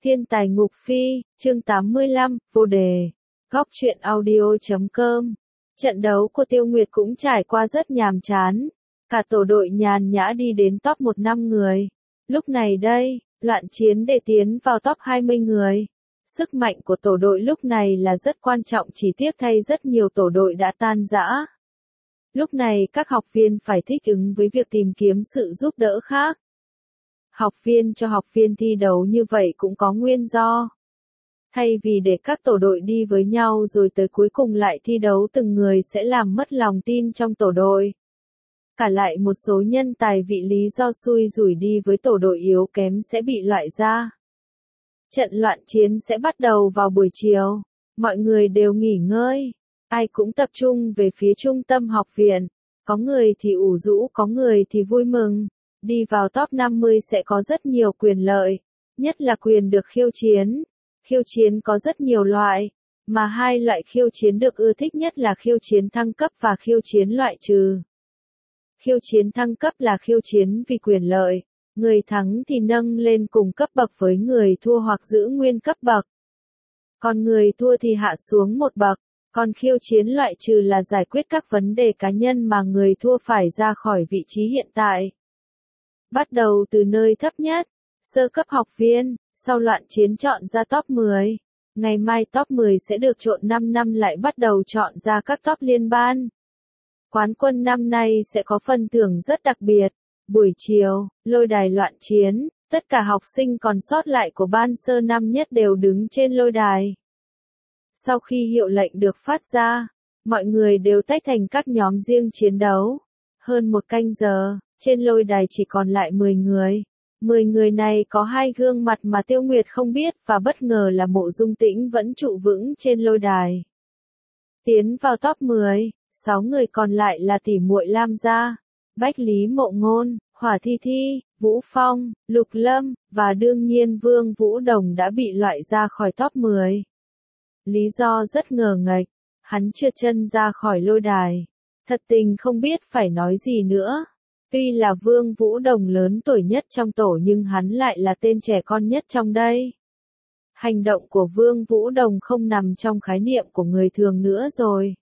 Thiên tài ngục phi, chương 85, vô đề. Góc truyện audio.com. Trận đấu của Tiêu Nguyệt cũng trải qua rất nhàm chán. Cả tổ đội nhàn nhã đi đến top 1 5 người. Lúc này đây, loạn chiến để tiến vào top 20 người. Sức mạnh của tổ đội lúc này là rất quan trọng, chỉ tiếc thay rất nhiều tổ đội đã tan rã. Lúc này các học viên phải thích ứng với việc tìm kiếm sự giúp đỡ khác. Học viên cho học viên thi đấu như vậy cũng có nguyên do. Thay vì để các tổ đội đi với nhau rồi tới cuối cùng lại thi đấu từng người sẽ làm mất lòng tin trong tổ đội. Cả lại một số nhân tài vì lý do xui rủi đi với tổ đội yếu kém sẽ bị loại ra. Trận loạn chiến sẽ bắt đầu vào buổi chiều. Mọi người đều nghỉ ngơi. Ai cũng tập trung về phía trung tâm học viện. Có người thì ủ rũ, có người thì vui mừng. Đi vào top 50 sẽ có rất nhiều quyền lợi. Nhất là quyền được khiêu chiến. Khiêu chiến có rất nhiều loại. Mà hai loại khiêu chiến được ưa thích nhất là khiêu chiến thăng cấp và khiêu chiến loại trừ. Khiêu chiến thăng cấp là khiêu chiến vì quyền lợi. Người thắng thì nâng lên cùng cấp bậc với người thua hoặc giữ nguyên cấp bậc. Còn người thua thì hạ xuống một bậc. Còn khiêu chiến loại trừ là giải quyết các vấn đề cá nhân mà người thua phải ra khỏi vị trí hiện tại. Bắt đầu từ nơi thấp nhất, sơ cấp học viên, sau loạn chiến chọn ra top 10. Ngày mai top 10 sẽ được trộn 5 năm lại bắt đầu chọn ra các top liên ban. Quán quân năm nay sẽ có phần thưởng rất đặc biệt. Buổi chiều, lôi đài loạn chiến, tất cả học sinh còn sót lại của ban sơ năm nhất đều đứng trên lôi đài. Sau khi hiệu lệnh được phát ra, mọi người đều tách thành các nhóm riêng chiến đấu. Hơn 1 canh giờ, trên lôi đài chỉ còn lại 10 người. 10 người này có 2 gương mặt mà Tiêu Nguyệt không biết và bất ngờ là Mộ Dung Tĩnh vẫn trụ vững trên lôi đài. Tiến vào top 10, 6 người còn lại là tỷ muội Lam Gia, Bách Lý Mộ Ngôn, Hỏa Thi Thi, Vũ Phong, Lục Lâm, và đương nhiên Vương Vũ Đồng đã bị loại ra khỏi top 10. Lý do rất ngờ nghệch, hắn trượt chân ra khỏi lôi đài. Thật tình không biết phải nói gì nữa. Tuy là Vương Vũ Đồng lớn tuổi nhất trong tổ nhưng hắn lại là tên trẻ con nhất trong đây. Hành động của Vương Vũ Đồng không nằm trong khái niệm của người thường nữa rồi.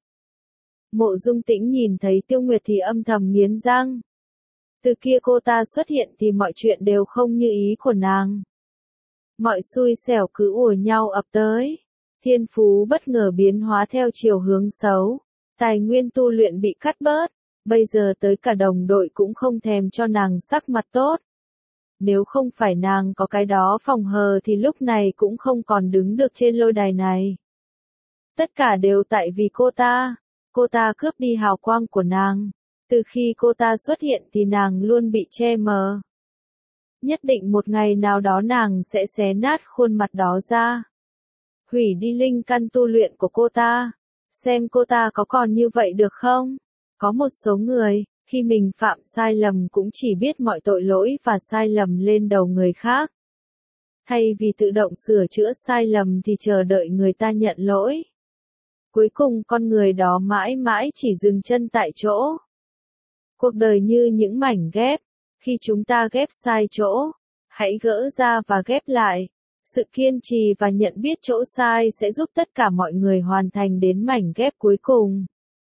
Mộ Dung Tĩnh nhìn thấy Tiêu Nguyệt thì âm thầm nghiến răng. Từ kia cô ta xuất hiện thì mọi chuyện đều không như ý của nàng. Mọi xui xẻo cứ ùa nhau ập tới. Thiên phú bất ngờ biến hóa theo chiều hướng xấu. Tài nguyên tu luyện bị cắt bớt. Bây giờ tới cả đồng đội cũng không thèm cho nàng sắc mặt tốt. Nếu không phải nàng có cái đó phòng hờ thì lúc này cũng không còn đứng được trên lôi đài này. Tất cả đều tại vì cô ta. Cô ta cướp đi hào quang của nàng. Từ khi cô ta xuất hiện thì nàng luôn bị che mờ. Nhất định một ngày nào đó nàng sẽ xé nát khuôn mặt đó ra. Hủy đi linh căn tu luyện của cô ta. Xem cô ta có còn như vậy được không? Có một số người, khi mình phạm sai lầm cũng chỉ biết mọi tội lỗi và sai lầm lên đầu người khác. Thay vì tự động sửa chữa sai lầm thì chờ đợi người ta nhận lỗi. Cuối cùng con người đó mãi mãi chỉ dừng chân tại chỗ. Cuộc đời như những mảnh ghép. Khi chúng ta ghép sai chỗ, hãy gỡ ra và ghép lại. Sự kiên trì và nhận biết chỗ sai sẽ giúp tất cả mọi người hoàn thành đến mảnh ghép cuối cùng.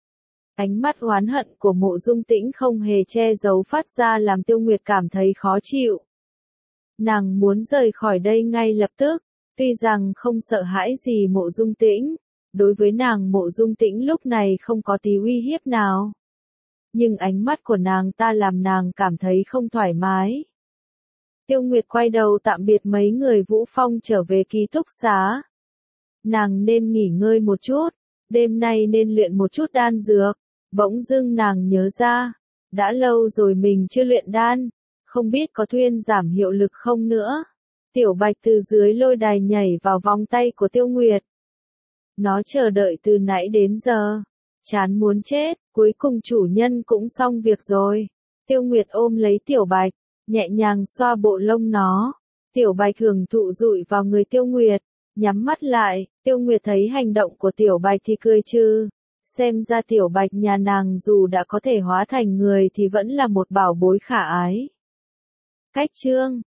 Ánh mắt oán hận của Mộ Dung Tĩnh không hề che giấu phát ra làm Tiêu Nguyệt cảm thấy khó chịu. Nàng muốn rời khỏi đây ngay lập tức, tuy rằng không sợ hãi gì Mộ Dung Tĩnh. Đối với nàng Mộ Dung Tĩnh lúc này không có tí uy hiếp nào. Nhưng ánh mắt của nàng ta làm nàng cảm thấy không thoải mái. Tiêu Nguyệt quay đầu tạm biệt mấy người Vũ Phong trở về ký túc xá. Nàng nên nghỉ ngơi một chút, đêm nay nên luyện một chút đan dược. Bỗng dưng nàng nhớ ra, đã lâu rồi mình chưa luyện đan, không biết có thuyên giảm hiệu lực không nữa. Tiểu Bạch từ dưới lôi đài nhảy vào vòng tay của Tiêu Nguyệt. Nó chờ đợi từ nãy đến giờ, chán muốn chết, cuối cùng chủ nhân cũng xong việc rồi. Tiêu Nguyệt ôm lấy Tiểu Bạch, nhẹ nhàng xoa bộ lông nó. Tiểu Bạch hưởng thụ dụi vào người Tiêu Nguyệt, nhắm mắt lại. Tiêu Nguyệt thấy hành động của Tiểu Bạch thì cười trừ. Xem ra Tiểu Bạch nhà nàng dù đã có thể hóa thành người thì vẫn là một bảo bối khả ái. Cách chương